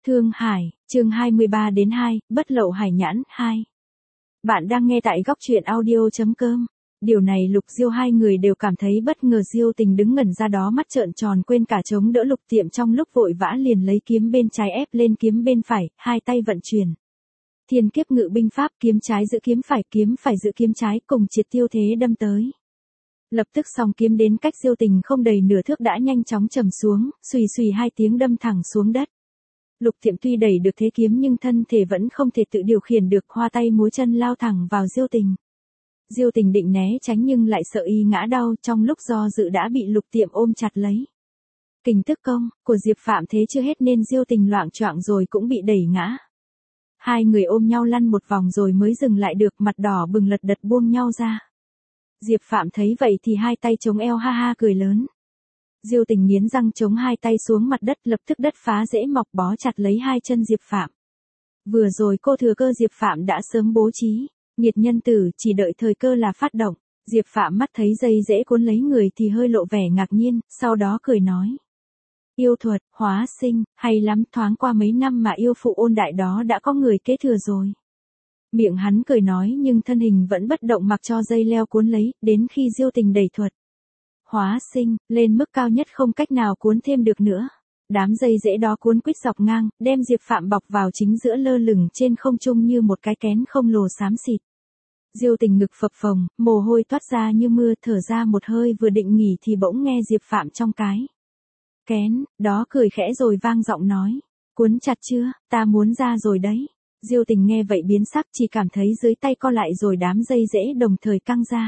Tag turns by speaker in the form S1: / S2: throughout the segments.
S1: Thương Hải, chương 23-2, Bất Lậu Hải Nhãn 2. Bạn đang nghe tại góc truyện audio.com. Điều này Lục Diêu hai người đều cảm thấy bất ngờ. Diêu Tình đứng ngẩn ra đó, mắt trợn tròn, quên cả chống đỡ Lục Tiệm, trong lúc vội vã liền lấy kiếm bên trái ép lên kiếm bên phải, hai tay vận chuyển Thiên Kiếp Ngự Binh Pháp, kiếm trái giữ kiếm phải giữ kiếm trái, cùng triệt tiêu thế đâm tới. Lập tức song kiếm đến cách Diêu Tình không đầy nửa thước đã nhanh chóng trầm xuống, xùy xùy hai tiếng đâm thẳng xuống đất. Lục Tiệm tuy đẩy được thế kiếm nhưng thân thể vẫn không thể tự điều khiển được, hoa tay múa chân lao thẳng vào Diêu Tình. Diêu Tình định né tránh nhưng lại sợ y ngã đau, trong lúc do dự đã bị Lục Tiệm ôm chặt lấy. Kình tức công của Diệp Phạm thế chưa hết nên Diêu Tình loạng choạng rồi cũng bị đẩy ngã. Hai người ôm nhau lăn một vòng rồi mới dừng lại được, mặt đỏ bừng lật đật buông nhau ra. Diệp Phạm thấy vậy thì hai tay chống eo ha ha cười lớn. Diêu Tình nghiến răng chống hai tay xuống mặt đất, lập tức đất phá rễ mọc bó chặt lấy hai chân Diệp Phạm. Vừa rồi cô thừa cơ Diệp Phạm đã sớm bố trí, nghiệt nhân tử chỉ đợi thời cơ là phát động. Diệp Phạm mắt thấy dây rễ cuốn lấy người thì hơi lộ vẻ ngạc nhiên, sau đó cười nói. Yêu thuật, hóa sinh, hay lắm, thoáng qua mấy năm mà yêu phụ ôn đại đó đã có người kế thừa rồi. Miệng hắn cười nói nhưng thân hình vẫn bất động mặc cho dây leo cuốn lấy, đến khi Diêu Tình đẩy thuật hóa sinh lên mức cao nhất không cách nào cuốn thêm được nữa. Đám dây rễ đó cuốn quýt dọc ngang, đem Diệp Phạm bọc vào chính giữa, lơ lửng trên không trung như một cái kén khổng lồ xám xịt. Diêu Tình ngực phập phồng, mồ hôi toát ra như mưa, thở ra một hơi vừa định nghỉ thì bỗng nghe Diệp Phạm trong cái kén đó cười khẽ rồi vang giọng nói. Cuốn chặt chưa, ta muốn ra rồi đấy. Diêu Tình nghe vậy biến sắc, chỉ cảm thấy dưới tay co lại rồi đám dây rễ đồng thời căng ra.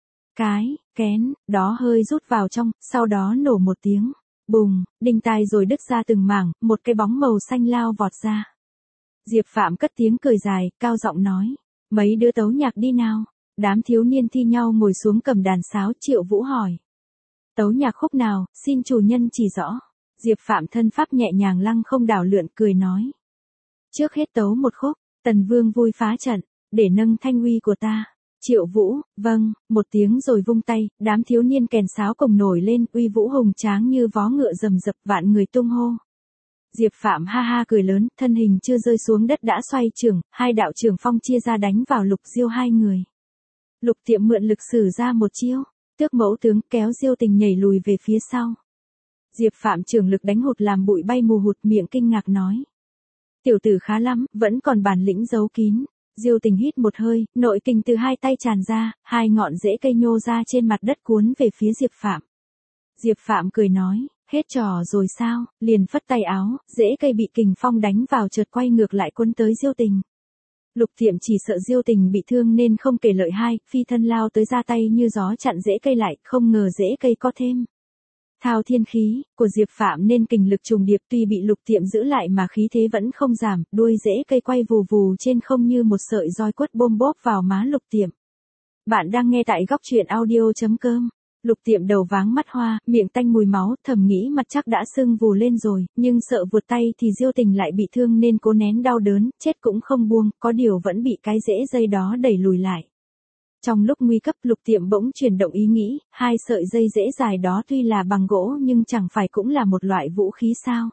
S1: Cái kén đó hơi rút vào trong, sau đó nổ một tiếng bùng, đinh tai rồi đứt ra từng mảng, một cái bóng màu xanh lao vọt ra. Diệp Phạm cất tiếng cười dài, cao giọng nói, mấy đứa tấu nhạc đi nào. Đám thiếu niên thi nhau ngồi xuống cầm đàn sáo. Triệu Vũ hỏi, tấu nhạc khúc nào, xin chủ nhân chỉ rõ. Diệp Phạm thân pháp nhẹ nhàng lăng không đảo lượn, cười nói, trước hết tấu một khúc Tần Vương vui phá trận, để nâng thanh uy của ta. Triệu Vũ, vâng, một tiếng rồi vung tay, đám thiếu niên kèn sáo cùng nổi lên, uy vũ hùng tráng như vó ngựa rầm rập, vạn người tung hô. Diệp Phạm ha ha cười lớn, thân hình chưa rơi xuống đất đã xoay trưởng, hai đạo trường phong chia ra đánh vào Lục Diêu hai người. Lục Tiệm mượn lực sử ra một chiêu Tước Mẫu tướng, kéo Diêu Tình nhảy lùi về phía sau. Diệp Phạm trường lực đánh hụt làm bụi bay mù hụt, miệng kinh ngạc nói, tiểu tử khá lắm, vẫn còn bản lĩnh giấu kín. Diêu Tình hít một hơi, nội kình từ hai tay tràn ra, hai ngọn rễ cây nhô ra trên mặt đất cuốn về phía Diệp Phạm. Diệp Phạm cười nói, hết trò rồi sao, liền phất tay áo, rễ cây bị kình phong đánh vào chợt quay ngược lại cuốn tới Diêu Tình. Lục Tiệm chỉ sợ Diêu Tình bị thương nên không kể lợi hai, phi thân lao tới ra tay như gió chặn rễ cây lại, không ngờ rễ cây có thêm thao thiên khí của Diệp Phạm nên kình lực trùng điệp, tuy bị Lục Tiệm giữ lại mà khí thế vẫn không giảm, đuôi rễ cây quay vù vù trên không như một sợi roi quất bôm bốp vào má Lục Tiệm. Bạn đang nghe tại góc truyện audio.com. Lục Tiệm đầu váng mắt hoa, miệng tanh mùi máu, thầm nghĩ mặt chắc đã sưng vù lên rồi, nhưng sợ vụt tay thì Diêu Tình lại bị thương nên cố nén đau đớn, chết cũng không buông, có điều vẫn bị cái rễ dây đó đẩy lùi lại. Trong lúc nguy cấp, Lục Tiệm bỗng chuyển động ý nghĩ, hai sợi dây rễ dài đó tuy là bằng gỗ nhưng chẳng phải cũng là một loại vũ khí sao?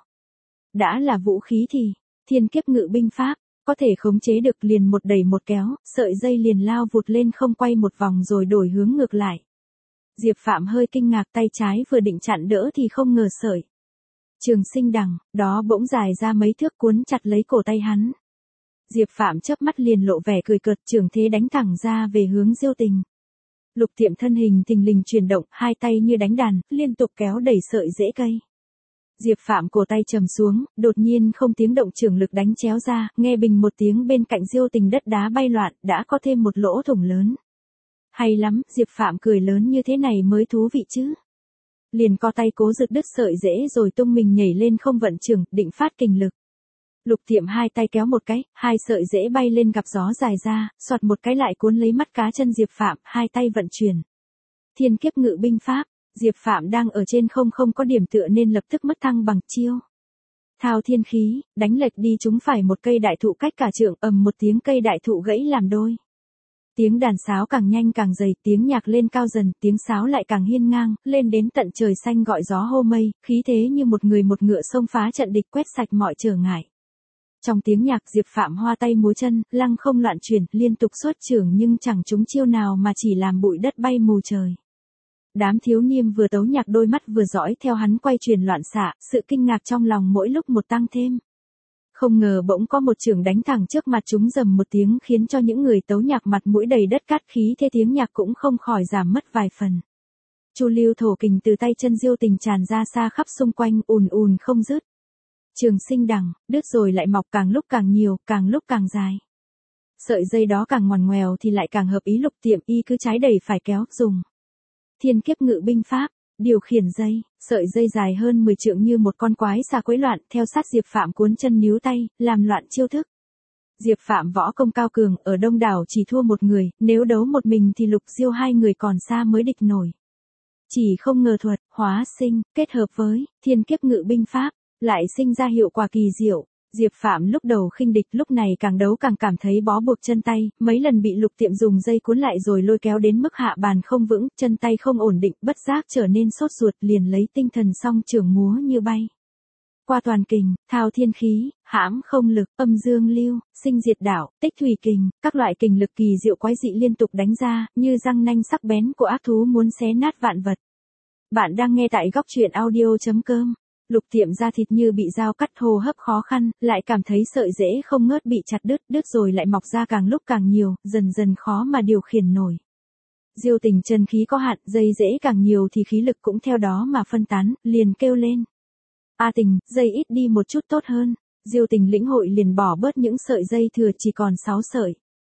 S1: Đã là vũ khí thì, Thiên Kiếp Ngự Binh Pháp, có thể khống chế được, liền một đẩy một kéo, sợi dây liền lao vụt lên không, quay một vòng rồi đổi hướng ngược lại. Diệp Phạm hơi kinh ngạc, tay trái vừa định chặn đỡ thì không ngờ sợi trường sinh đằng đó bỗng dài ra mấy thước cuốn chặt lấy cổ tay hắn. Diệp Phạm chớp mắt liền lộ vẻ cười cợt, trường thế đánh thẳng ra về hướng Diêu Tình. Lục Tiệm thân hình thình lình chuyển động, hai tay như đánh đàn, liên tục kéo đẩy sợi rễ cây. Diệp Phạm cổ tay trầm xuống, đột nhiên không tiếng động trường lực đánh chéo ra, nghe bình một tiếng bên cạnh Diêu Tình đất đá bay loạn, đã có thêm một lỗ thủng lớn. Hay lắm, Diệp Phạm cười lớn, như thế này mới thú vị chứ. Liền co tay cố giật đứt sợi rễ rồi tung mình nhảy lên không, vận trường, định phát kình lực. Lục Tiệm hai tay kéo một cái, hai sợi rễ bay lên gặp gió dài ra, xoạt một cái lại cuốn lấy mắt cá chân Diệp Phạm, hai tay vận chuyển Thiên Kiếp Ngự Binh Pháp. Diệp Phạm đang ở trên không có điểm tựa nên lập tức mất thăng bằng chiêu thao thiên khí, đánh lệch đi trúng phải một cây đại thụ cách cả trượng, ầm một tiếng cây đại thụ gãy làm đôi. Tiếng đàn sáo càng nhanh càng dày, tiếng nhạc lên cao dần, tiếng sáo lại càng hiên ngang, lên đến tận trời xanh gọi gió hô mây, khí thế như một người một ngựa xông phá trận địch, quét sạch mọi trở ngại. Trong tiếng nhạc Diệp Phạm hoa tay múa chân, lăng không loạn chuyển, liên tục xuất chưởng nhưng chẳng trúng chiêu nào mà chỉ làm bụi đất bay mù trời. Đám thiếu niên vừa tấu nhạc đôi mắt vừa dõi theo hắn quay chuyển loạn xạ, sự kinh ngạc trong lòng mỗi lúc một tăng thêm. Không ngờ bỗng có một chưởng đánh thẳng trước mặt chúng rầm một tiếng khiến cho những người tấu nhạc mặt mũi đầy đất cát khí, thế tiếng nhạc cũng không khỏi giảm mất vài phần. Chu lưu thổ kình từ tay chân Diêu Tình tràn ra xa khắp xung quanh, ùn ùn không dứt. Trường sinh đằng, đứt rồi lại mọc, càng lúc càng nhiều, càng lúc càng dài. Sợi dây đó càng ngoằn ngoèo thì lại càng hợp ý Lục Tiệm, y cứ trái đẩy phải kéo, dùng thiên kiếp ngự binh pháp, điều khiển dây, sợi dây dài hơn 10 trượng như một con quái xà quấy loạn, theo sát Diệp Phạm cuốn chân níu tay, làm loạn chiêu thức. Diệp Phạm võ công cao cường, ở đông đảo chỉ thua một người, nếu đấu một mình thì Lục Diêu hai người còn xa mới địch nổi. Chỉ không ngờ thuật, hóa sinh, kết hợp với thiên kiếp ngự binh pháp, lại sinh ra hiệu quả kỳ diệu. Diệp Phạm lúc đầu khinh địch, lúc này càng đấu càng cảm thấy bó buộc chân tay, mấy lần bị Lục Tiệm dùng dây cuốn lại rồi lôi kéo đến mức hạ bàn không vững, chân tay không ổn định, bất giác trở nên sốt ruột, liền lấy tinh thần song chưởng múa như bay. Qua toàn kình, thao thiên khí, hãm không lực, âm dương lưu, sinh diệt đảo, tích thủy kình, các loại kình lực kỳ diệu quái dị liên tục đánh ra, như răng nanh sắc bén của ác thú muốn xé nát vạn vật. Bạn đang nghe tại góc truyện audio.com. Lục Tiệm da thịt như bị dao cắt, hô hấp khó khăn, lại cảm thấy sợi rễ không ngớt bị chặt đứt rồi lại mọc ra càng lúc càng nhiều, dần dần khó mà điều khiển nổi. Diêu Tình chân khí có hạn, dây rễ càng nhiều thì khí lực cũng theo đó mà phân tán, liền kêu lên. A Tình, dây ít đi một chút tốt hơn. Diêu Tình lĩnh hội liền bỏ bớt những sợi dây thừa, chỉ còn 6 sợi.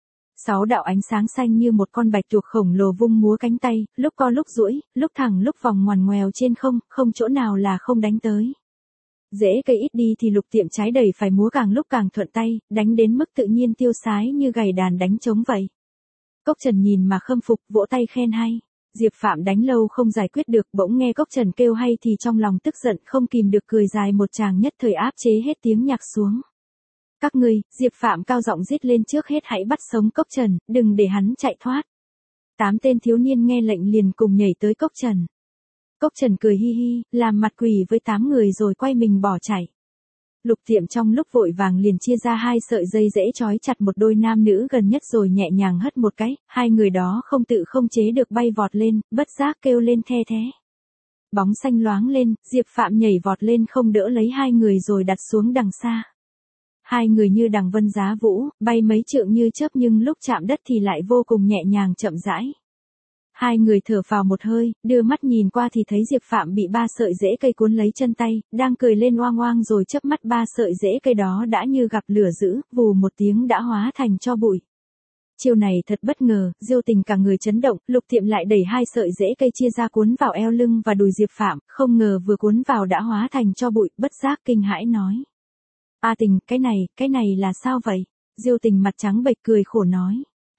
S1: 6 đạo ánh sáng xanh như một con bạch tuộc khổng lồ vung múa cánh tay, lúc co lúc duỗi, lúc thẳng lúc vòng ngoằn ngoèo trên không, không chỗ nào là không đánh tới. Rễ cây ít đi thì Lục Tiệm trái đẩy phải múa càng lúc càng thuận tay, đánh đến mức tự nhiên tiêu sái như gảy đàn đánh trống vậy. Cốc Trần nhìn mà khâm phục, vỗ tay khen hay. Diệp Phạm đánh lâu không giải quyết được, bỗng nghe Cốc Trần kêu hay thì trong lòng tức giận không kìm được cười dài một tràng, nhất thời áp chế hết tiếng nhạc xuống. Các ngươi, Diệp Phạm cao giọng rít lên, trước hết hãy bắt sống Cốc Trần, đừng để hắn chạy thoát. 8 tên thiếu niên nghe lệnh liền cùng nhảy tới Cốc Trần. Cốc Trần cười hi hi, làm mặt quỷ với 8 người rồi quay mình bỏ chạy. Lục Tiệm trong lúc vội vàng liền chia ra 2 sợi dây rễ trói chặt một đôi nam nữ gần nhất rồi nhẹ nhàng hất một cái, hai người đó không tự không chế được bay vọt lên, bất giác kêu lên the thé. Bóng xanh loáng lên, Diệp Phạm nhảy vọt lên không đỡ lấy hai người rồi đặt xuống đằng xa. Hai người như đằng vân giá vũ, bay mấy trượng như chớp nhưng lúc chạm đất thì lại vô cùng nhẹ nhàng chậm rãi. Hai người thở phào một hơi, đưa mắt nhìn qua thì thấy Diệp Phạm bị 3 sợi rễ cây cuốn lấy chân tay, đang cười lên oang oang rồi chớp mắt 3 sợi rễ cây đó đã như gặp lửa dữ, vù một tiếng đã hóa thành tro bụi. Chiêu này thật bất ngờ, Diêu Tình cả người chấn động, Lục Tiệm lại đẩy 2 sợi rễ cây chia ra cuốn vào eo lưng và đùi Diệp Phạm, không ngờ vừa cuốn vào đã hóa thành tro bụi, bất giác kinh hãi nói. A Tình, cái này là sao vậy? Diêu Tình mặt trắng bệch cười khổ nói.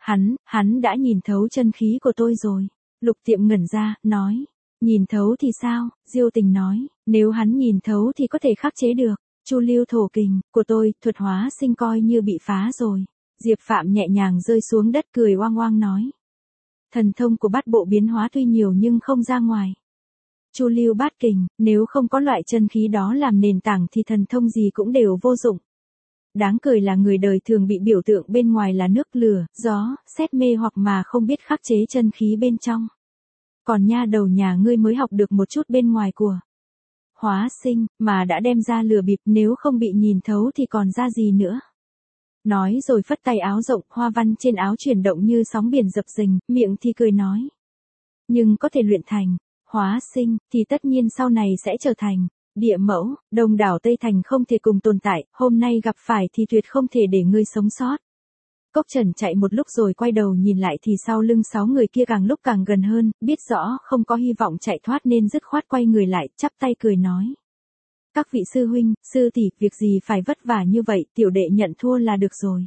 S1: Hắn đã nhìn thấu chân khí của tôi rồi. Lục Tiệm ngẩn ra, nói. Nhìn thấu thì sao? Diêu Tình nói. Nếu hắn nhìn thấu thì có thể khắc chế được. Chu lưu thổ kình, của tôi, thuật hóa sinh coi như bị phá rồi. Diệp Phạm nhẹ nhàng rơi xuống đất cười oang oang nói. Thần thông của bát bộ biến hóa tuy nhiều nhưng không ra ngoài. Chu lưu bát kình, nếu không có loại chân khí đó làm nền tảng thì thần thông gì cũng đều vô dụng. Đáng cười là người đời thường bị biểu tượng bên ngoài là nước lửa, gió, sét mê hoặc mà không biết khắc chế chân khí bên trong. Còn nha đầu nhà ngươi mới học được một chút bên ngoài của hóa sinh, mà đã đem ra lừa bịp, nếu không bị nhìn thấu thì còn ra gì nữa. Nói rồi phất tay áo rộng, hoa văn trên áo chuyển động như sóng biển dập dềnh, miệng thì cười nói. Nhưng có thể luyện thành hóa sinh, thì tất nhiên sau này sẽ trở thành địa mẫu, đông đảo Tây Thành không thể cùng tồn tại, hôm nay gặp phải thì tuyệt không thể để ngươi sống sót. Cốc Trần chạy một lúc rồi quay đầu nhìn lại thì sau lưng 6 người kia càng lúc càng gần hơn, biết rõ không có hy vọng chạy thoát nên dứt khoát quay người lại, chắp tay cười nói. Các vị sư huynh, sư tỷ, việc gì phải vất vả như vậy, tiểu đệ nhận thua là được rồi.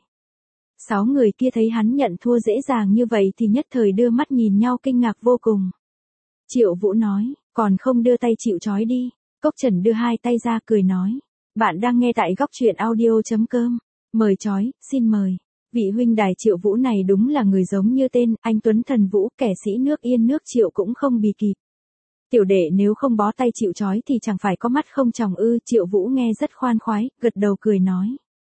S1: 6 người kia thấy hắn nhận thua dễ dàng như vậy thì nhất thời đưa mắt nhìn nhau kinh ngạc vô cùng. Triệu Vũ nói, còn không đưa tay chịu trói đi. Cốc Trần đưa 2 tay ra cười nói. Bạn đang nghe tại góc truyện audio.com. Mời trói, xin mời. Vị huynh đài Triệu Vũ này đúng là người giống như tên, anh Tuấn Thần Vũ, kẻ sĩ nước Yên nước Triệu cũng không bì kịp. Tiểu đệ nếu không bó tay chịu trói thì chẳng phải có mắt không tròng ư. Triệu Vũ nghe rất khoan khoái, gật đầu cười nói.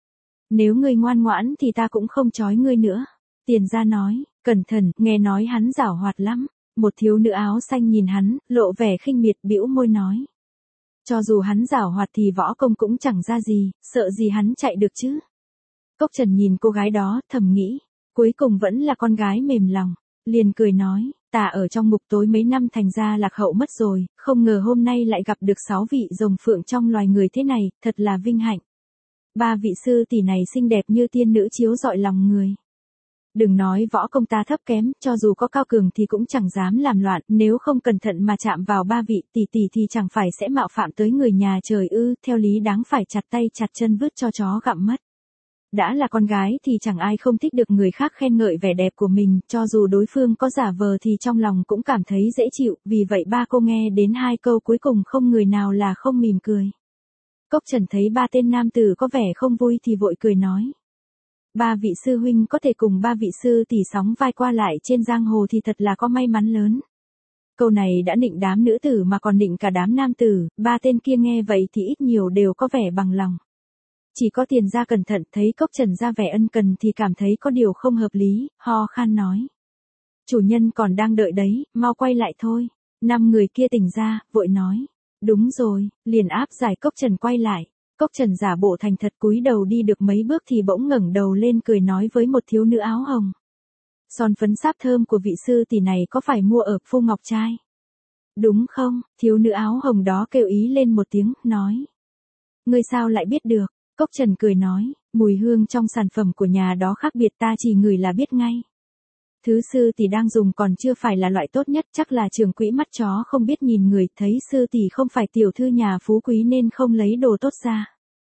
S1: Nếu ngươi ngoan ngoãn thì ta cũng không trói ngươi nữa. Tiền gia nói, cẩn thận, nghe nói hắn giảo hoạt lắm. Một thiếu nữ áo xanh nhìn hắn, lộ vẻ khinh miệt bĩu môi nói. Cho dù hắn giảo hoạt thì võ công cũng chẳng ra gì, sợ gì hắn chạy được chứ. Cốc Trần nhìn cô gái đó, thầm nghĩ, cuối cùng vẫn là con gái mềm lòng, liền cười nói, ta ở trong ngục tối mấy năm thành ra lạc hậu mất rồi, không ngờ hôm nay lại gặp được 6 vị rồng phượng trong loài người thế này, thật là vinh hạnh. 3 vị sư tỷ này xinh đẹp như tiên nữ chiếu rọi lòng người. Đừng nói võ công ta thấp kém, cho dù có cao cường thì cũng chẳng dám làm loạn, nếu không cẩn thận mà chạm vào 3 vị tỷ tỷ thì chẳng phải sẽ mạo phạm tới người nhà trời ư, theo lý đáng phải chặt tay chặt chân vứt cho chó gặm mất. Đã là con gái thì chẳng ai không thích được người khác khen ngợi vẻ đẹp của mình, cho dù đối phương có giả vờ thì trong lòng cũng cảm thấy dễ chịu, vì vậy 3 cô nghe đến 2 câu cuối cùng không người nào là không mỉm cười. Cốc Trần thấy 3 tên nam tử có vẻ không vui thì vội cười nói. 3 vị sư huynh có thể cùng 3 vị sư tỷ sóng vai qua lại trên giang hồ thì thật là có may mắn lớn. Câu này đã nịnh đám nữ tử mà còn nịnh cả đám nam tử, 3 tên kia nghe vậy thì ít nhiều đều có vẻ bằng lòng. Chỉ có Tiền gia cẩn thận thấy Cốc Trần ra vẻ ân cần thì cảm thấy có điều không hợp lý, ho khan nói. Chủ nhân còn đang đợi đấy, mau quay lại thôi. 5 người kia tỉnh ra, vội nói. Đúng rồi, liền áp giải Cốc Trần quay lại. Cốc Trần giả bộ thành thật cúi đầu đi được mấy bước thì bỗng ngẩng đầu lên cười nói với một thiếu nữ áo hồng. Son phấn sáp thơm của vị sư tỷ này có phải mua ở Phu Ngọc Trai? Đúng không? Thiếu nữ áo hồng đó kêu ý lên một tiếng, nói. Ngươi sao lại biết được? Cốc Trần cười nói, mùi hương trong sản phẩm của nhà đó khác biệt ta chỉ ngửi là biết ngay. Thứ sư tỷ đang dùng còn chưa phải là loại tốt nhất, chắc là trưởng quỹ mắt chó không biết nhìn người, thấy sư tỷ không phải tiểu thư nhà phú quý nên không lấy đồ tốt ra.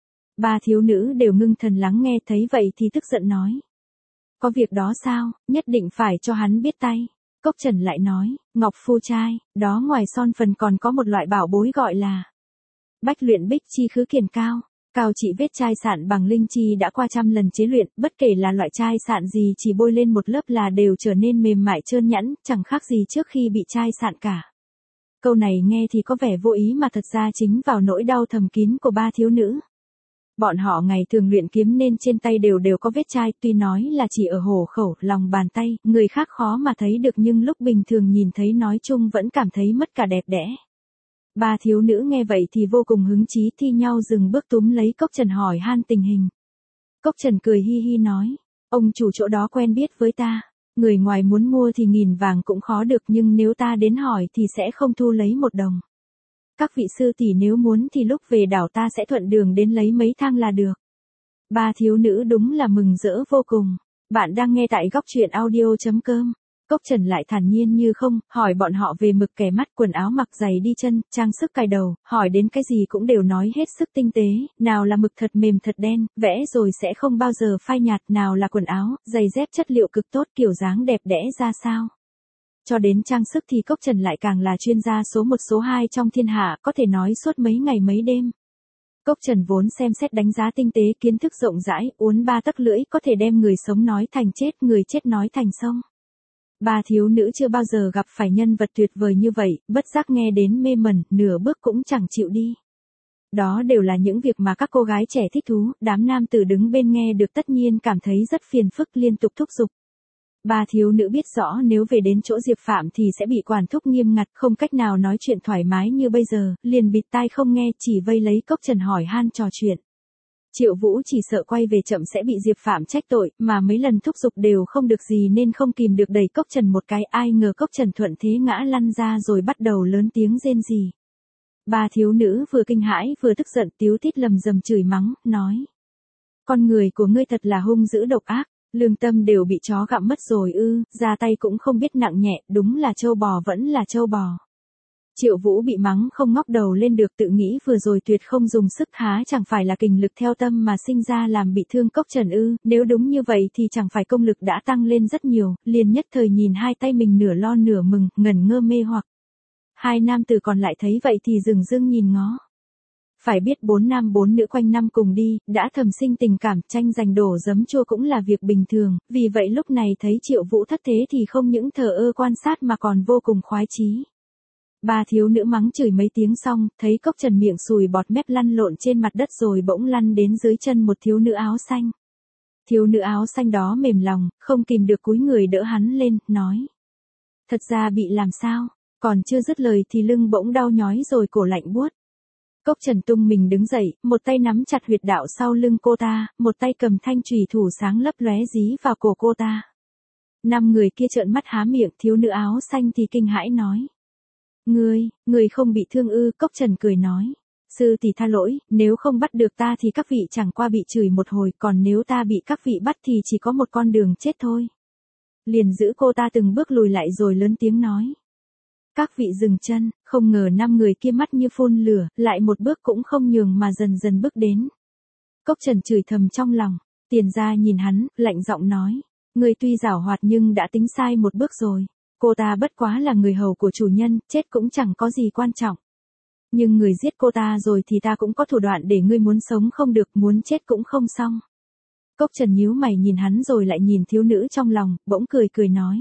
S1: 3 thiếu nữ đều ngưng thần lắng nghe, thấy vậy thì tức giận nói. Có việc đó sao, nhất định phải cho hắn biết tay. Cốc Trần lại nói, Ngọc Phu Trai, đó ngoài son phần còn có một loại bảo bối gọi là Bách luyện bích chi khứ kiền cao. Cao trị vết chai sạn bằng linh chi đã qua trăm lần chế luyện, bất kể là loại chai sạn gì chỉ bôi lên một lớp là đều trở nên mềm mại trơn nhẵn, chẳng khác gì trước khi bị chai sạn cả. Câu này nghe thì có vẻ vô ý mà thật ra chính vào nỗi đau thầm kín của 3 thiếu nữ. Bọn họ ngày thường luyện kiếm nên trên tay đều có vết chai, tuy nói là chỉ ở hổ khẩu, lòng bàn tay, người khác khó mà thấy được nhưng lúc bình thường nhìn thấy nói chung vẫn cảm thấy mất cả đẹp đẽ. 3 thiếu nữ nghe vậy thì vô cùng hứng chí thi nhau dừng bước túm lấy Cốc Trần hỏi han tình hình. Cốc Trần cười hi hi nói, ông chủ chỗ đó quen biết với ta, người ngoài muốn mua thì 1000 vàng cũng khó được nhưng nếu ta đến hỏi thì sẽ không thu lấy 1 đồng. Các vị sư tỷ nếu muốn thì lúc về đảo ta sẽ thuận đường đến lấy mấy thang là được. 3 thiếu nữ đúng là mừng rỡ vô cùng. Bạn đang nghe tại góc truyện audio.com. Cốc Trần lại thản nhiên như không, hỏi bọn họ về mực kẻ mắt, quần áo mặc giày đi chân, trang sức cài đầu, hỏi đến cái gì cũng đều nói hết sức tinh tế, nào là mực thật mềm thật đen, vẽ rồi sẽ không bao giờ phai nhạt, nào là quần áo, giày dép chất liệu cực tốt, kiểu dáng đẹp đẽ ra sao. Cho đến trang sức thì Cốc Trần lại càng là chuyên gia số 1 số 2 trong thiên hạ, có thể nói suốt mấy ngày mấy đêm. Cốc Trần vốn xem xét đánh giá tinh tế, kiến thức rộng rãi, uốn 3 tấc lưỡi, có thể đem người sống nói thành chết, người chết nói thành sông. 3 thiếu nữ chưa bao giờ gặp phải nhân vật tuyệt vời như vậy, bất giác nghe đến mê mẩn, nửa bước cũng chẳng chịu đi. Đó đều là những việc mà các cô gái trẻ thích thú, đám nam tử đứng bên nghe được tất nhiên cảm thấy rất phiền phức, liên tục thúc giục. 3 thiếu nữ biết rõ nếu về đến chỗ Diệp Phạm thì sẽ bị quản thúc nghiêm ngặt, không cách nào nói chuyện thoải mái như bây giờ, liền bịt tai không nghe, chỉ vây lấy Cốc Trần hỏi han trò chuyện. Triệu Vũ chỉ sợ quay về chậm sẽ bị Diệp Phạm trách tội, mà mấy lần thúc giục đều không được gì nên không kìm được đẩy Cốc Trần một cái, ai ngờ Cốc Trần thuận thế ngã lăn ra rồi bắt đầu lớn tiếng rên rỉ. 3 thiếu nữ vừa kinh hãi vừa tức giận, tíu tít lầm rầm chửi mắng, nói. Con người của ngươi thật là hung dữ độc ác, lương tâm đều bị chó gặm mất rồi ư, ra tay cũng không biết nặng nhẹ, đúng là trâu bò vẫn là trâu bò. Triệu Vũ bị mắng không ngóc đầu lên được, tự nghĩ vừa rồi tuyệt không dùng sức, há chẳng phải là kình lực theo tâm mà sinh ra làm bị thương Cốc Trần ư, nếu đúng như vậy thì chẳng phải công lực đã tăng lên rất nhiều, liền nhất thời nhìn hai tay mình nửa lo nửa mừng, ngẩn ngơ mê hoặc. 2 nam tử còn lại thấy vậy thì dừng dưng nhìn ngó. Phải biết 4 nam 4 nữ quanh năm cùng đi, đã thầm sinh tình cảm, tranh giành đổ giấm chua cũng là việc bình thường, vì vậy lúc này thấy Triệu Vũ thất thế thì không những thờ ơ quan sát mà còn vô cùng khoái chí. 3 thiếu nữ mắng chửi mấy tiếng xong, thấy Cốc Trần miệng sùi bọt mép lăn lộn trên mặt đất rồi bỗng lăn đến dưới chân một thiếu nữ áo xanh. Thiếu nữ áo xanh đó mềm lòng, không kìm được cúi người đỡ hắn lên, nói. Thật ra bị làm sao? Còn chưa dứt lời thì lưng bỗng đau nhói rồi cổ lạnh buốt. Cốc Trần tung mình đứng dậy, một tay nắm chặt huyệt đạo sau lưng cô ta, một tay cầm thanh chùy thủ sáng lấp lóe dí vào cổ cô ta. 5 người kia trợn mắt há miệng, thiếu nữ áo xanh thì kinh hãi nói. Người không bị thương ư? Cốc Trần cười nói. Sư tỷ tha lỗi, nếu không bắt được ta thì các vị chẳng qua bị chửi một hồi, còn nếu ta bị các vị bắt thì chỉ có một con đường chết thôi. Liền giữ cô ta từng bước lùi lại rồi lớn tiếng nói. Các vị dừng chân, không ngờ 5 người kia mắt như phun lửa, lại một bước cũng không nhường mà dần dần bước đến. Cốc Trần chửi thầm trong lòng, Tiền Gia nhìn hắn, lạnh giọng nói. Người tuy giảo hoạt nhưng đã tính sai một bước rồi. Cô ta bất quá là người hầu của chủ nhân, chết cũng chẳng có gì quan trọng. Nhưng người giết cô ta rồi thì ta cũng có thủ đoạn để ngươi muốn sống không được, muốn chết cũng không xong. Cốc Trần nhíu mày nhìn hắn rồi lại nhìn thiếu nữ trong lòng, bỗng cười nói.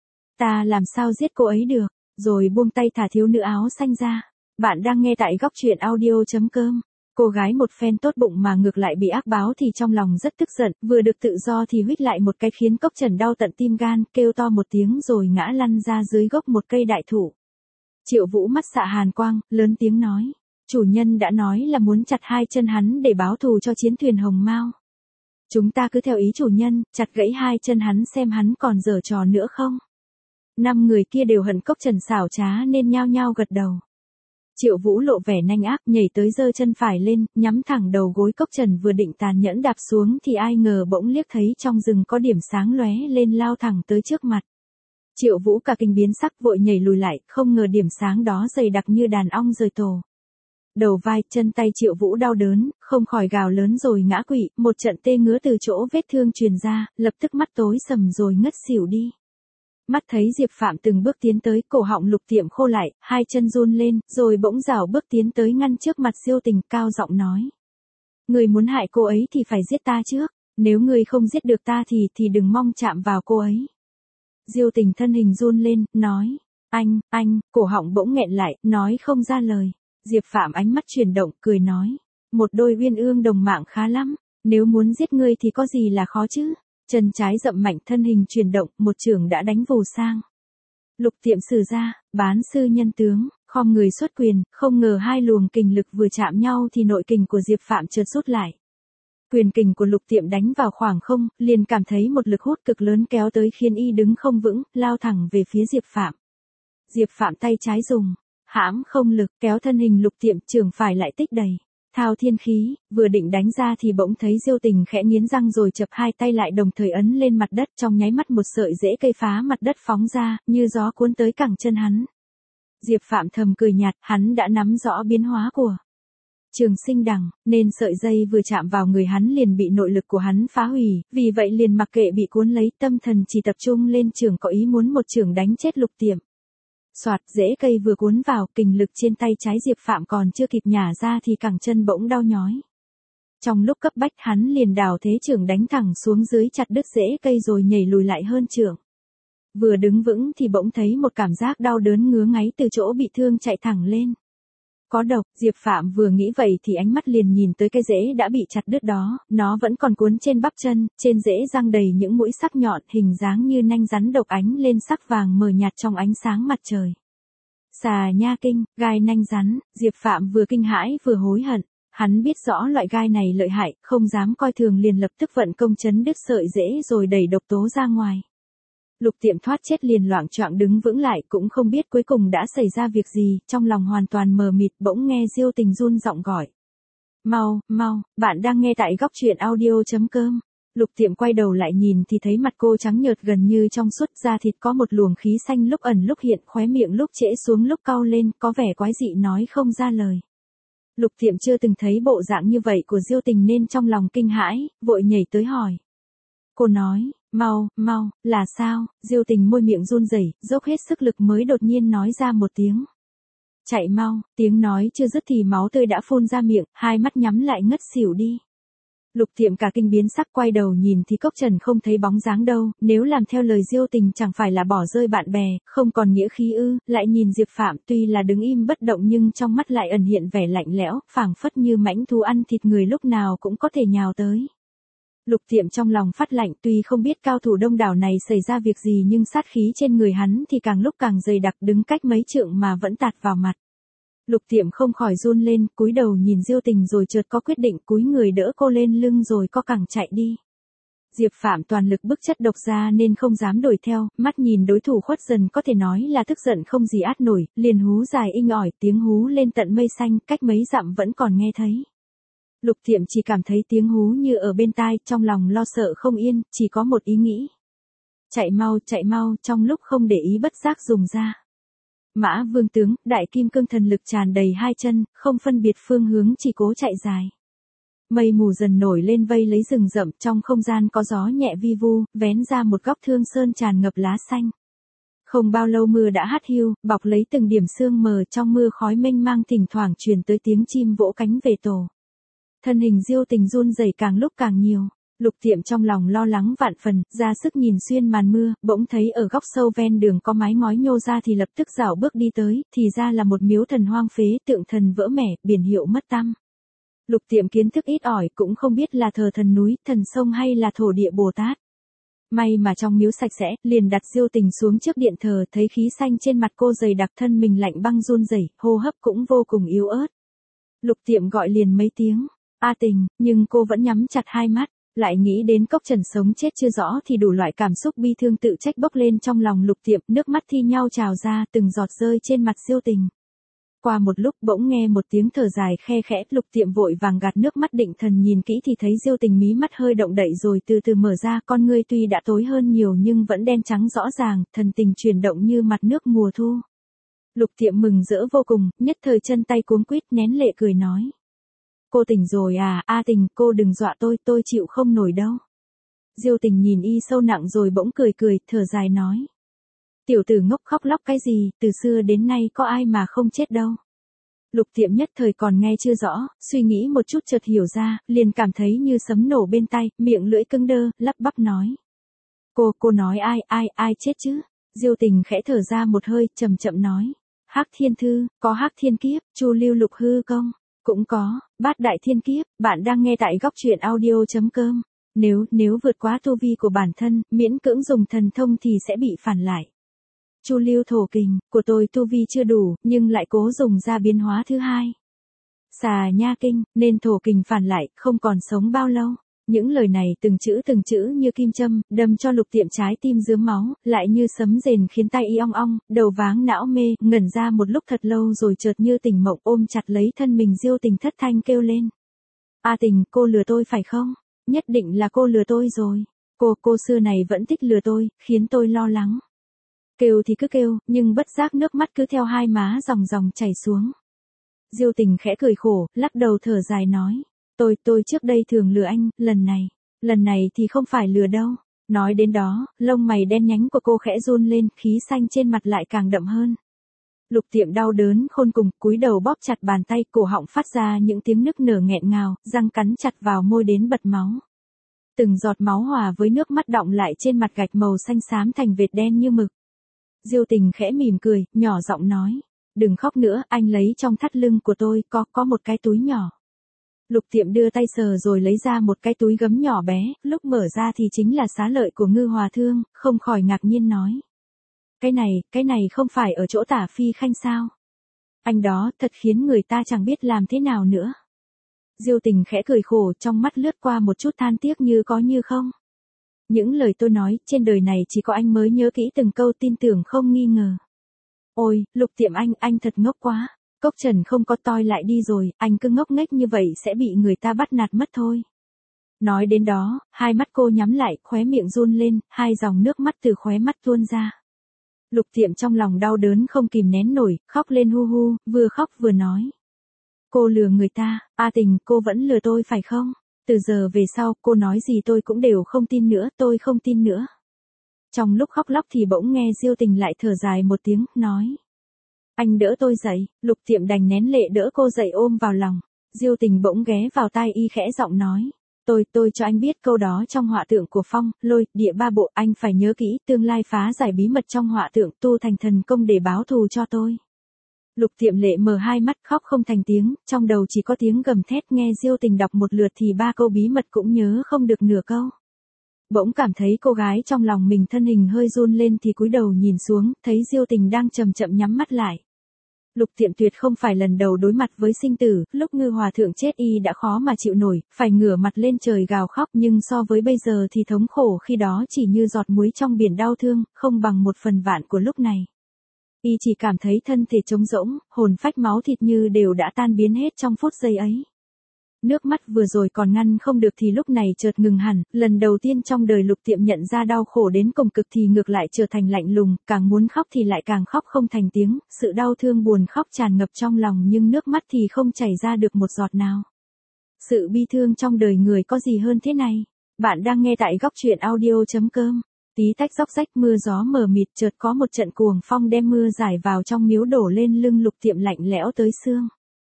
S1: Ta làm sao giết cô ấy được, rồi buông tay thả thiếu nữ áo xanh ra. Bạn đang nghe tại góc truyện audio.com. Cô gái một phen tốt bụng mà ngược lại bị ác báo thì trong lòng rất tức giận, vừa được tự do thì huých lại một cái khiến Cốc Trần đau tận tim gan, kêu to một tiếng rồi ngã lăn ra dưới gốc một cây đại thụ. Triệu Vũ mắt xạ hàn quang, lớn tiếng nói. Chủ nhân đã nói là muốn chặt 2 chân hắn để báo thù cho chiến thuyền Hồng Mao. Chúng ta cứ theo ý chủ nhân, chặt gãy 2 chân hắn xem hắn còn giở trò nữa không. 5 người kia đều hận Cốc Trần xảo trá nên nhao nhao gật đầu. Triệu Vũ lộ vẻ nanh ác, nhảy tới giơ chân phải lên, nhắm thẳng đầu gối Cốc Trần, vừa định tàn nhẫn đạp xuống thì ai ngờ bỗng liếc thấy trong rừng có điểm sáng lóe lên lao thẳng tới trước mặt. Triệu Vũ cả kinh biến sắc, vội nhảy lùi lại, không ngờ điểm sáng đó dày đặc như đàn ong rời tổ. Đầu vai, chân tay Triệu Vũ đau đớn, không khỏi gào lớn rồi ngã quỵ, một trận tê ngứa từ chỗ vết thương truyền ra, lập tức mắt tối sầm rồi ngất xỉu đi. Mắt thấy Diệp Phạm từng bước tiến tới, cổ họng Lục Tiệm khô lại, 2 chân run lên, rồi bỗng rảo bước tiến tới ngăn trước mặt Diêu Tình, cao giọng nói. Người muốn hại cô ấy thì phải giết ta trước, nếu người không giết được ta thì đừng mong chạm vào cô ấy. Diêu Tình thân hình run lên, nói. Anh, cổ họng bỗng nghẹn lại, nói không ra lời. Diệp Phạm ánh mắt chuyển động, cười nói. Một đôi uyên ương đồng mạng khá lắm, nếu muốn giết ngươi thì có gì là khó chứ. Chân trái dậm mạnh, thân hình chuyển động, một chưởng đã đánh vù sang. Lục Tiệm sử ra, bán sư nhân tướng, khom người xuất quyền, không ngờ 2 luồng kình lực vừa chạm nhau thì nội kình của Diệp Phạm chợt rút lại. Quyền kình của Lục Tiệm đánh vào khoảng không, liền cảm thấy một lực hút cực lớn kéo tới khiến y đứng không vững, lao thẳng về phía Diệp Phạm. Diệp Phạm tay trái dùng, hãm không lực, kéo thân hình Lục Tiệm, chưởng phải lại tích đầy. Thao thiên khí, vừa định đánh ra thì bỗng thấy Diêu Tình khẽ nghiến răng rồi chập 2 tay lại đồng thời ấn lên mặt đất, trong nháy mắt một sợi rễ cây phá mặt đất phóng ra, như gió cuốn tới cẳng chân hắn. Diệp Phạm thầm cười nhạt, hắn đã nắm rõ biến hóa của Trường Sinh Đằng, nên sợi dây vừa chạm vào người hắn liền bị nội lực của hắn phá hủy, vì vậy liền mặc kệ bị cuốn lấy, tâm thần chỉ tập trung lên chưởng, có ý muốn một chưởng đánh chết Lục Tiệm. Soạt, rễ cây vừa cuốn vào, kình lực trên tay trái Diệp Phạm còn chưa kịp nhả ra thì cẳng chân bỗng đau nhói. Trong lúc cấp bách hắn liền đảo thế chưởng đánh thẳng xuống dưới, chặt đứt rễ cây rồi nhảy lùi lại hơn chưởng. Vừa đứng vững thì bỗng thấy một cảm giác đau đớn ngứa ngáy từ chỗ bị thương chạy thẳng lên. Có độc, Diệp Phạm vừa nghĩ vậy thì ánh mắt liền nhìn tới cái rễ đã bị chặt đứt đó, nó vẫn còn cuốn trên bắp chân, trên rễ răng đầy những mũi sắc nhọn, hình dáng như nanh rắn độc ánh lên sắc vàng mờ nhạt trong ánh sáng mặt trời. Xà nha kinh, gai nanh rắn, Diệp Phạm vừa kinh hãi vừa hối hận, hắn biết rõ loại gai này lợi hại, không dám coi thường liền lập tức vận công chấn đứt sợi rễ rồi đẩy độc tố ra ngoài. Lục Tiệm thoát chết liền loạng choạng đứng vững lại, cũng không biết cuối cùng đã xảy ra việc gì, trong lòng hoàn toàn mờ mịt, bỗng nghe Diêu Tình run giọng gọi. Mau, bạn đang nghe tại góc truyện audio.com. Lục Tiệm quay đầu lại nhìn thì thấy mặt cô trắng nhợt gần như trong suốt, da thịt có một luồng khí xanh lúc ẩn lúc hiện, khóe miệng lúc trễ xuống lúc cau lên, có vẻ quái dị nói không ra lời. Lục Tiệm chưa từng thấy bộ dạng như vậy của Diêu Tình nên trong lòng kinh hãi, vội nhảy tới hỏi. Cô nói, mau, là sao? Diêu Tình môi miệng run rẩy, dốc hết sức lực mới đột nhiên nói ra một tiếng. Chạy mau, tiếng nói chưa dứt thì máu tươi đã phun ra miệng, 2 mắt nhắm lại ngất xỉu đi. Lục Tiệm cả kinh biến sắc, quay đầu nhìn thì Cốc Trần không thấy bóng dáng đâu, nếu làm theo lời Diêu Tình chẳng phải là bỏ rơi bạn bè, không còn nghĩa khí ư? Lại nhìn Diệp Phạm tuy là đứng im bất động nhưng trong mắt lại ẩn hiện vẻ lạnh lẽo, phảng phất như mãnh thú ăn thịt người lúc nào cũng có thể nhào tới. Lục Tiệm trong lòng phát lạnh, tuy không biết cao thủ đông đảo này xảy ra việc gì nhưng sát khí trên người hắn thì càng lúc càng dày đặc, đứng cách mấy trượng mà vẫn tạt vào mặt. Lục Tiệm không khỏi run lên, cúi đầu nhìn Diêu Tình rồi chợt có quyết định, cúi người đỡ cô lên lưng rồi co cẳng chạy đi. Diệp Phạm toàn lực bức chất độc ra nên không dám đuổi theo, mắt nhìn đối thủ khuất dần có thể nói là tức giận không gì át nổi, liền hú dài inh ỏi, tiếng hú lên tận mây xanh, cách mấy dặm vẫn còn nghe thấy. Lục Tiệm chỉ cảm thấy tiếng hú như ở bên tai, trong lòng lo sợ không yên, chỉ có một ý nghĩ. Chạy mau, trong lúc không để ý bất giác dùng ra. Mã Vương tướng, đại kim cương thần lực tràn đầy hai chân, không phân biệt phương hướng chỉ cố chạy dài. Mây mù dần nổi lên vây lấy rừng rậm, trong không gian có gió nhẹ vi vu, vén ra một góc thương sơn tràn ngập lá xanh. Không bao lâu mưa đã hắt hiu, bọc lấy từng điểm sương mờ, trong mưa khói mênh mang thỉnh thoảng truyền tới tiếng chim vỗ cánh về tổ. Thân hình Diêu Tình run rẩy càng lúc càng nhiều. Lục Tiệm trong lòng lo lắng vạn phần, ra sức nhìn xuyên màn mưa, bỗng thấy ở góc sâu ven đường có mái ngói nhô ra thì lập tức rảo bước đi tới, thì ra là một miếu thần hoang phế, tượng thần vỡ mẻ, biển hiệu mất tăm. Lục Tiệm kiến thức ít ỏi, cũng không biết là thờ thần núi, thần sông hay là thổ địa Bồ Tát. May mà trong miếu sạch sẽ, liền đặt Diêu Tình xuống trước điện thờ, thấy khí xanh trên mặt cô dày đặc, thân mình lạnh băng run rẩy, hô hấp cũng vô cùng yếu ớt. Lục Tiệm gọi liền mấy tiếng, "A Tình", nhưng cô vẫn nhắm chặt hai mắt. Lại nghĩ đến Cốc Trần sống chết chưa rõ thì đủ loại cảm xúc bi thương tự trách bốc lên trong lòng Lục Tiệm, nước mắt thi nhau trào ra, từng giọt rơi trên mặt Diêu Tình. Qua một lúc bỗng nghe một tiếng thở dài khe khẽ, Lục Tiệm vội vàng gạt nước mắt định thần nhìn kỹ thì thấy Diêu Tình mí mắt hơi động đậy rồi từ từ mở ra, con ngươi tuy đã tối hơn nhiều nhưng vẫn đen trắng rõ ràng, thần tình chuyển động như mặt nước mùa thu. Lục Tiệm mừng rỡ vô cùng, nhất thời chân tay cuống quýt nén lệ cười nói. "Cô tỉnh rồi à, A Tình, cô đừng dọa tôi chịu không nổi đâu." Diêu Tình nhìn y sâu nặng rồi bỗng cười cười, thở dài nói. "Tiểu tử ngốc khóc lóc cái gì, từ xưa đến nay có ai mà không chết đâu." Lục Tiệm nhất thời còn nghe chưa rõ, suy nghĩ một chút chợt hiểu ra, liền cảm thấy như sấm nổ bên tai, miệng lưỡi cứng đơ, lắp bắp nói. Cô nói ai chết chứ?" Diêu Tình khẽ thở ra một hơi, chậm chậm nói. "Hắc Thiên Thư, có Hắc Thiên Kiếp, Chu Lưu Lục Hư Công. Cũng có, Bát Đại Thiên Kiếp." Bạn đang nghe tại góc truyện audio.com. Nếu vượt quá tu vi của bản thân, miễn cưỡng dùng thần thông thì sẽ bị phản lại. Chu Lưu Thổ Kình, của tôi tu vi chưa đủ, nhưng lại cố dùng ra biến hóa thứ hai. Xà Nha Kinh, nên Thổ Kình phản lại, không còn sống bao lâu. Những lời này từng chữ như kim châm, đâm cho Lục Tiệm trái tim rướm máu, lại như sấm rền khiến tay y ong ong, đầu váng não mê, ngẩn ra một lúc thật lâu rồi chợt như tỉnh mộng ôm chặt lấy thân mình Diêu Tình thất thanh kêu lên. "A Tình, cô lừa tôi phải không? Nhất định là cô lừa tôi rồi. Cô xưa này vẫn thích lừa tôi, khiến tôi lo lắng." Kêu thì cứ kêu, nhưng bất giác nước mắt cứ theo hai má dòng chảy xuống. Diêu Tình khẽ cười khổ, lắc đầu thở dài nói. Tôi trước đây thường lừa anh, lần này thì không phải lừa đâu." Nói đến đó, lông mày đen nhánh của cô khẽ run lên, khí xanh trên mặt lại càng đậm hơn. Lục Tiệm đau đớn khôn cùng, cúi đầu bóp chặt bàn tay, cổ họng phát ra những tiếng nức nở nghẹn ngào, răng cắn chặt vào môi đến bật máu. Từng giọt máu hòa với nước mắt đọng lại trên mặt gạch màu xanh xám thành vệt đen như mực. Diêu Tình khẽ mỉm cười, nhỏ giọng nói. "Đừng khóc nữa, anh lấy trong thắt lưng của tôi, có một cái túi nhỏ." Lục Tiệm đưa tay sờ rồi lấy ra một cái túi gấm nhỏ bé, lúc mở ra thì chính là xá lợi của Ngư Hòa Thương, không khỏi ngạc nhiên nói. Cái này không phải ở chỗ Tả Phi Khanh sao? Anh đó, thật khiến người ta chẳng biết làm thế nào nữa. Diêu Tình khẽ cười khổ, trong mắt lướt qua một chút than tiếc như có như không. "Những lời tôi nói, trên đời này chỉ có anh mới nhớ kỹ từng câu, tin tưởng không nghi ngờ." "Ôi, Lục Tiệm anh thật ngốc quá. Cốc Trần không có toi lại đi rồi, anh cứ ngốc nghếch như vậy sẽ bị người ta bắt nạt mất thôi." Nói đến đó, hai mắt cô nhắm lại, khóe miệng run lên, hai dòng nước mắt từ khóe mắt tuôn ra. Lục Tiệm trong lòng đau đớn không kìm nén nổi, khóc lên hu hu, vừa khóc vừa nói. "Cô lừa người ta, A Tình, cô vẫn lừa tôi phải không? Từ giờ về sau, cô nói gì tôi cũng đều không tin nữa, tôi không tin nữa." Trong lúc khóc lóc thì bỗng nghe Diêu Tình lại thở dài một tiếng, nói. "Anh đỡ tôi dậy." Lục Tiệm đành nén lệ đỡ cô dậy ôm vào lòng. Diêu Tình bỗng ghé vào tai y khẽ giọng nói. Tôi cho anh biết câu đó trong họa tượng của Phong, Lôi, Địa ba bộ, anh phải nhớ kỹ, tương lai phá giải bí mật trong họa tượng, tu thành thần công để báo thù cho tôi." Lục Tiệm Lệ mở hai mắt khóc không thành tiếng, trong đầu chỉ có tiếng gầm thét, nghe Diêu Tình đọc một lượt thì 3 câu bí mật cũng nhớ không được nửa câu. Bỗng cảm thấy cô gái trong lòng mình thân hình hơi run lên thì cúi đầu nhìn xuống, thấy Diêu Tình đang chậm chậm nhắm mắt lại. Lục Tiệm tuyệt không phải lần đầu đối mặt với sinh tử, lúc Ngư Hòa Thượng chết y đã khó mà chịu nổi, phải ngửa mặt lên trời gào khóc, nhưng so với bây giờ thì thống khổ khi đó chỉ như giọt muối trong biển đau thương, không bằng 1/1000 của lúc này. Y chỉ cảm thấy thân thể trống rỗng, hồn phách máu thịt như đều đã tan biến hết trong phút giây ấy. Nước mắt vừa rồi còn ngăn không được thì lúc này chợt ngừng hẳn, lần đầu tiên trong đời Lục Tiệm nhận ra đau khổ đến cùng cực thì ngược lại trở thành lạnh lùng, càng muốn khóc thì lại càng khóc không thành tiếng, sự đau thương buồn khóc tràn ngập trong lòng nhưng nước mắt thì không chảy ra được một giọt nào. Sự bi thương trong đời người có gì hơn thế này? Bạn đang nghe tại góc truyện audio.com. Tí tách róc rách mưa gió mờ mịt, chợt có một trận cuồng phong đem mưa rải vào trong miếu đổ lên lưng Lục Tiệm lạnh lẽo tới xương.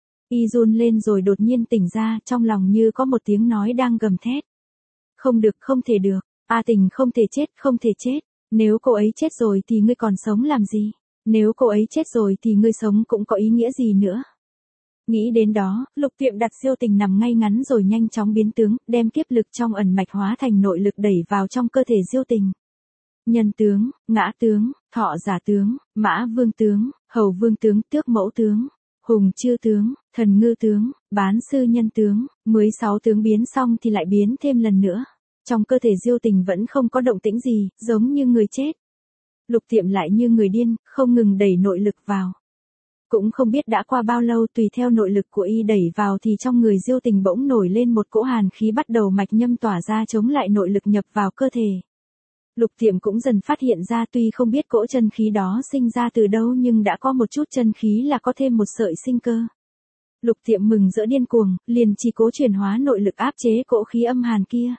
S1: Y run lên rồi đột nhiên tỉnh ra, trong lòng như có một tiếng nói đang gầm thét. Không được, không thể được, Tình không thể chết, không thể chết, nếu cô ấy chết rồi thì ngươi còn sống làm gì, nếu cô ấy chết rồi thì ngươi sống cũng có ý nghĩa gì nữa. Nghĩ đến đó, Lục Tiệm đặt Diêu Tình nằm ngay ngắn rồi nhanh chóng biến tướng, đem kiếp lực trong ẩn mạch hóa thành nội lực đẩy vào trong cơ thể Diêu Tình. Nhân tướng, ngã tướng, thọ giả tướng, mã vương tướng, hầu vương tướng, tước mẫu tướng, hùng chư tướng, thần ngư tướng, bán sư nhân tướng, 16 tướng biến xong thì lại biến thêm lần nữa. Trong cơ thể Diêu Tình vẫn không có động tĩnh gì, giống như người chết. Lục Tiệm lại như người điên, không ngừng đẩy nội lực vào. Cũng không biết đã qua bao lâu, tùy theo nội lực của y đẩy vào thì trong người Diêu Tình bỗng nổi lên một cỗ hàn khí bắt đầu mạch nhâm tỏa ra chống lại nội lực nhập vào cơ thể. Lục Tiệm cũng dần phát hiện ra tuy không biết cỗ chân khí đó sinh ra từ đâu nhưng đã có một chút chân khí là có thêm một sợi sinh cơ. Lục Tiệm mừng rỡ điên cuồng, liền chỉ cố chuyển hóa nội lực áp chế cỗ khí âm hàn kia.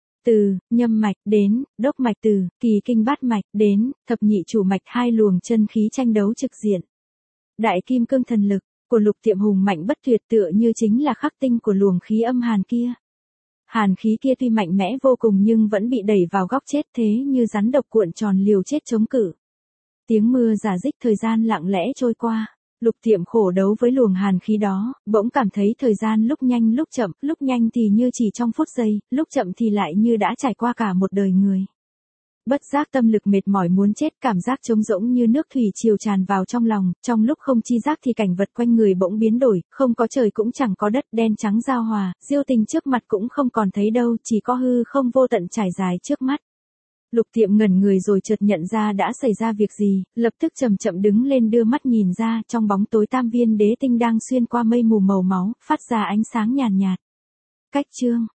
S1: Từ nhâm mạch đến đốc mạch, từ kỳ kinh bát mạch đến thập nhị chủ mạch, 2 luồng chân khí tranh đấu trực diện. Đại kim cương thần lực của Lục Tiệm hùng mạnh bất tuyệt, tựa như chính là khắc tinh của luồng khí âm hàn kia. Hàn khí kia tuy mạnh mẽ vô cùng nhưng vẫn bị đẩy vào góc chết, thế như rắn độc cuộn tròn liều chết chống cự. Tiếng mưa rả rích, thời gian lặng lẽ trôi qua. Lục Tiệm khổ đấu với luồng hàn khí đó, bỗng cảm thấy thời gian lúc nhanh lúc nhanh thì như chỉ trong phút giây, lúc chậm thì lại như đã trải qua cả một đời người. Bất giác tâm lực mệt mỏi muốn chết, cảm giác trống rỗng như nước thủy triều tràn vào trong lòng, trong lúc không chi giác thì cảnh vật quanh người bỗng biến đổi, không có trời cũng chẳng có đất, đen trắng giao hòa, Diêu Tình trước mặt cũng không còn thấy đâu, chỉ có hư không vô tận trải dài trước mắt. Lục Tiệm ngẩn người rồi chợt nhận ra đã xảy ra việc gì, lập tức chậm chậm đứng lên đưa mắt nhìn ra, trong bóng tối tam viên đế tinh đang xuyên qua mây mù màu máu, phát ra ánh sáng nhàn nhạt. Cách chương